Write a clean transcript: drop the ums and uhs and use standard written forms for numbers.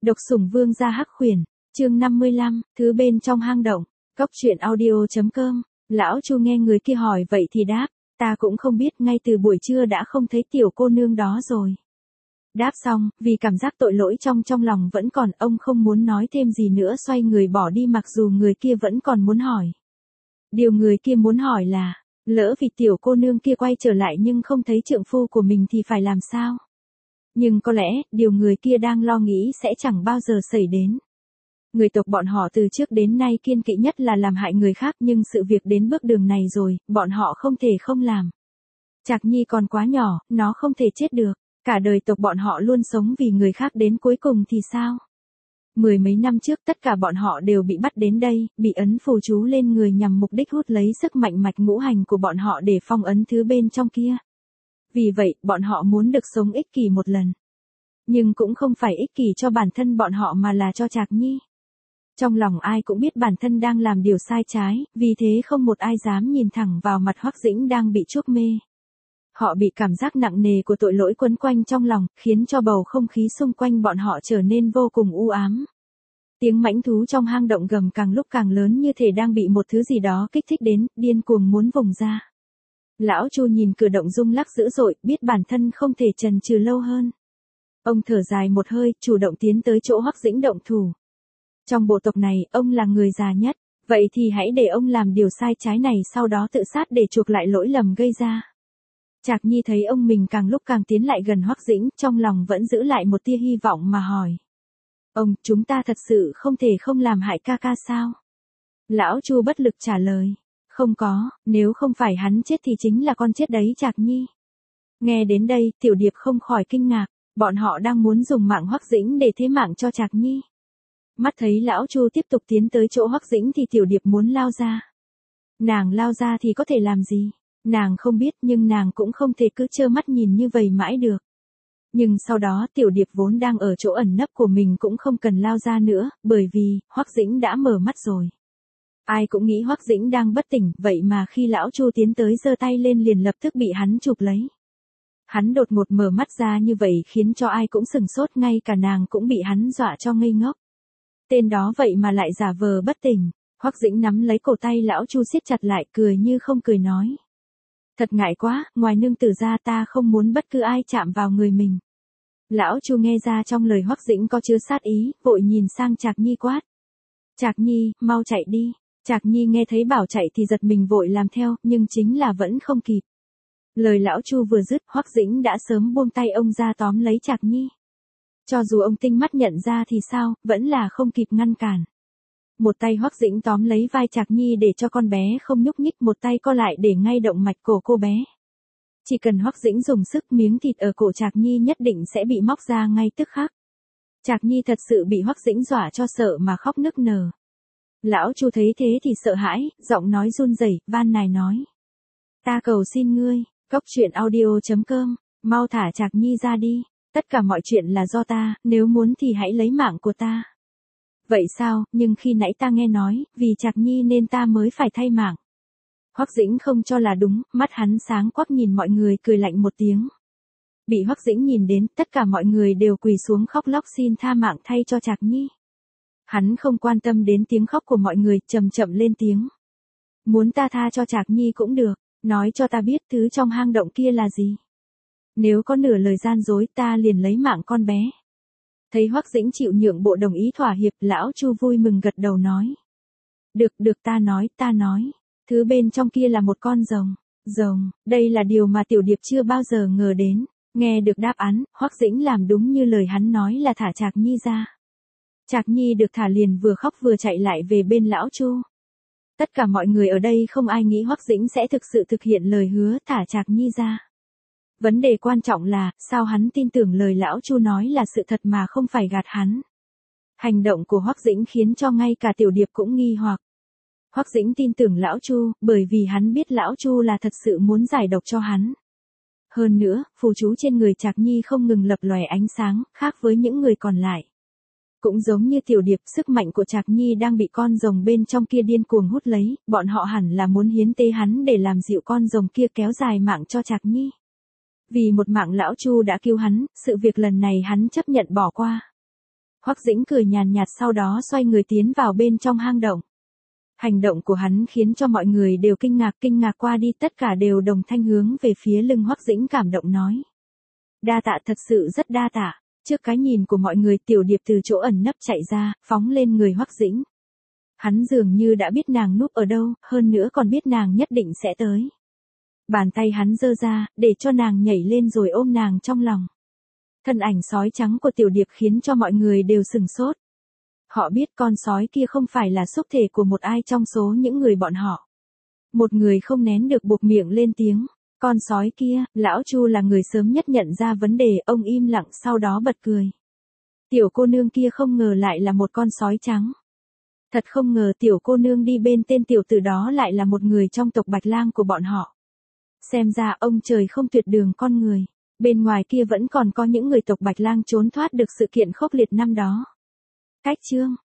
Độc sủng vương gia hắc khuyển, chương 55, thứ bên trong hang động, cóc truyện audio.com, lão Chu nghe người kia hỏi vậy thì đáp, ta cũng không biết ngay từ buổi trưa đã không thấy tiểu cô nương đó rồi. Đáp xong, vì cảm giác tội lỗi trong lòng vẫn còn, ông không muốn nói thêm gì nữa xoay người bỏ đi mặc dù người kia vẫn còn muốn hỏi. Điều người kia muốn hỏi là, lỡ vì tiểu cô nương kia quay trở lại nhưng không thấy trượng phu của mình thì phải làm sao? Nhưng có lẽ, điều người kia đang lo nghĩ sẽ chẳng bao giờ xảy đến. Người tộc bọn họ từ trước đến nay kiên kỵ nhất là làm hại người khác nhưng sự việc đến bước đường này rồi, bọn họ không thể không làm. Trạc Nhi còn quá nhỏ, nó không thể chết được. Cả đời tộc bọn họ luôn sống vì người khác đến cuối cùng thì sao? Mười mấy năm trước tất cả bọn họ đều bị bắt đến đây, bị ấn phù chú lên người nhằm mục đích hút lấy sức mạnh mạch ngũ hành của bọn họ để phong ấn thứ bên trong kia. Vì vậy, bọn họ muốn được sống ích kỷ một lần. Nhưng cũng không phải ích kỷ cho bản thân bọn họ mà là cho Trạc Nhi. Trong lòng ai cũng biết bản thân đang làm điều sai trái, vì thế không một ai dám nhìn thẳng vào mặt Hoắc Dĩnh đang bị chuốc mê. Họ bị cảm giác nặng nề của tội lỗi quấn quanh trong lòng, khiến cho bầu không khí xung quanh bọn họ trở nên vô cùng u ám. Tiếng mãnh thú trong hang động gầm càng lúc càng lớn như thể đang bị một thứ gì đó kích thích đến, điên cuồng muốn vùng ra. Lão Chu nhìn cửa động rung lắc dữ dội, biết bản thân không thể chần chừ lâu hơn. Ông thở dài một hơi, chủ động tiến tới chỗ Hoắc Dĩnh động thủ. Trong bộ tộc này, ông là người già nhất, vậy thì hãy để ông làm điều sai trái này sau đó tự sát để chuộc lại lỗi lầm gây ra. Trạc Nhi thấy ông mình càng lúc càng tiến lại gần Hoắc Dĩnh, trong lòng vẫn giữ lại một tia hy vọng mà hỏi. Ông, chúng ta thật sự không thể không làm hại ca ca sao? Lão Chu bất lực trả lời. Không có, nếu không phải hắn chết thì chính là con chết đấy Trạc Nhi. Nghe đến đây, Tiểu Điệp không khỏi kinh ngạc, bọn họ đang muốn dùng mạng Hoắc Dĩnh để thế mạng cho Trạc Nhi. Mắt thấy lão Chu tiếp tục tiến tới chỗ Hoắc Dĩnh thì Tiểu Điệp muốn lao ra. Nàng lao ra thì có thể làm gì? Nàng không biết nhưng nàng cũng không thể cứ trơ mắt nhìn như vậy mãi được. Nhưng sau đó Tiểu Điệp vốn đang ở chỗ ẩn nấp của mình cũng không cần lao ra nữa, bởi vì, Hoắc Dĩnh đã mở mắt rồi. Ai cũng nghĩ Hoắc Dĩnh đang bất tỉnh, vậy mà khi lão Chu tiến tới giơ tay lên liền lập tức bị hắn chụp lấy. Hắn đột ngột mở mắt ra như vậy khiến cho ai cũng sừng sốt, ngay cả nàng cũng bị hắn dọa cho ngây ngốc. Tên đó vậy mà lại giả vờ bất tỉnh. Hoắc Dĩnh nắm lấy cổ tay lão Chu siết chặt lại, cười như không cười nói. Thật ngại quá, ngoài nương tử ra ta không muốn bất cứ ai chạm vào người mình. Lão Chu nghe ra trong lời Hoắc Dĩnh có chứa sát ý, vội nhìn sang Trạc Nhi quát. Trạc Nhi, mau chạy đi. Trạc Nhi nghe thấy bảo chạy thì giật mình vội làm theo, nhưng chính là vẫn không kịp. Lời lão Chu vừa dứt, Hoắc Dĩnh đã sớm buông tay ông ra tóm lấy Trạc Nhi. Cho dù ông tinh mắt nhận ra thì sao, vẫn là không kịp ngăn cản. Một tay Hoắc Dĩnh tóm lấy vai Trạc Nhi để cho con bé không nhúc nhích, một tay co lại để ngay động mạch cổ cô bé. Chỉ cần Hoắc Dĩnh dùng sức, miếng thịt ở cổ Trạc Nhi nhất định sẽ bị móc ra ngay tức khắc. Trạc Nhi thật sự bị Hoắc Dĩnh dọa cho sợ mà khóc nức nở. Lão Chu thấy thế thì sợ hãi, giọng nói run rẩy, van nài nói. Ta cầu xin ngươi, cóc truyện audio.com, mau thả Trạc Nhi ra đi. Tất cả mọi chuyện là do ta, nếu muốn thì hãy lấy mạng của ta. Vậy sao, nhưng khi nãy ta nghe nói, vì Trạc Nhi nên ta mới phải thay mạng. Hoắc Dĩnh không cho là đúng, mắt hắn sáng quắc nhìn mọi người cười lạnh một tiếng. Bị Hoắc Dĩnh nhìn đến, tất cả mọi người đều quỳ xuống khóc lóc xin tha mạng thay cho Trạc Nhi. Hắn không quan tâm đến tiếng khóc của mọi người, chậm chậm lên tiếng. Muốn ta tha cho Trạc Nhi cũng được, nói cho ta biết thứ trong hang động kia là gì. Nếu có nửa lời gian dối ta liền lấy mạng con bé. Thấy Hoắc Dĩnh chịu nhượng bộ đồng ý thỏa hiệp, lão Chu vui mừng gật đầu nói. Được ta nói. Thứ bên trong kia là một con rồng. Rồng, đây là điều mà Tiểu Điệp chưa bao giờ ngờ đến. Nghe được đáp án, Hoắc Dĩnh làm đúng như lời hắn nói là thả Trạc Nhi ra. Trạc Nhi được thả liền vừa khóc vừa chạy lại về bên lão Chu. Tất cả mọi người ở đây không ai nghĩ Hoắc Dĩnh sẽ thực sự thực hiện lời hứa thả Trạc Nhi ra. Vấn đề quan trọng là, sao hắn tin tưởng lời lão Chu nói là sự thật mà không phải gạt hắn. Hành động của Hoắc Dĩnh khiến cho ngay cả Tiểu Điệp cũng nghi hoặc. Hoắc Dĩnh tin tưởng lão Chu, bởi vì hắn biết lão Chu là thật sự muốn giải độc cho hắn. Hơn nữa, phù chú trên người Trạc Nhi không ngừng lập lòe ánh sáng, khác với những người còn lại. Cũng giống như Tiểu Điệp, sức mạnh của Trạc Nhi đang bị con rồng bên trong kia điên cuồng hút lấy, bọn họ hẳn là muốn hiến tế hắn để làm dịu con rồng kia kéo dài mạng cho Trạc Nhi. Vì một mạng lão Chu đã cứu hắn, sự việc lần này hắn chấp nhận bỏ qua. Hoắc Dĩnh cười nhàn nhạt sau đó xoay người tiến vào bên trong hang động. Hành động của hắn khiến cho mọi người đều kinh ngạc qua đi tất cả đều đồng thanh hướng về phía lưng Hoắc Dĩnh cảm động nói. Đa tạ thật sự rất đa tạ, trước cái nhìn của mọi người Tiểu Điệp từ chỗ ẩn nấp chạy ra, phóng lên người Hoắc Dĩnh. Hắn dường như đã biết nàng núp ở đâu, hơn nữa còn biết nàng nhất định sẽ tới. Bàn tay hắn giơ ra, để cho nàng nhảy lên rồi ôm nàng trong lòng. Thân ảnh sói trắng của Tiểu Điệp khiến cho mọi người đều sừng sốt. Họ biết con sói kia không phải là xúc thể của một ai trong số những người bọn họ. Một người không nén được buộc miệng lên tiếng. Con sói kia, lão Chu là người sớm nhất nhận ra vấn đề, ông im lặng sau đó bật cười. Tiểu cô nương kia không ngờ lại là một con sói trắng. Thật không ngờ tiểu cô nương đi bên tên tiểu tử đó lại là một người trong tộc Bạch Lang của bọn họ. Xem ra ông trời không tuyệt đường con người. Bên ngoài kia vẫn còn có những người tộc Bạch Lang trốn thoát được sự kiện khốc liệt năm đó. Cách chương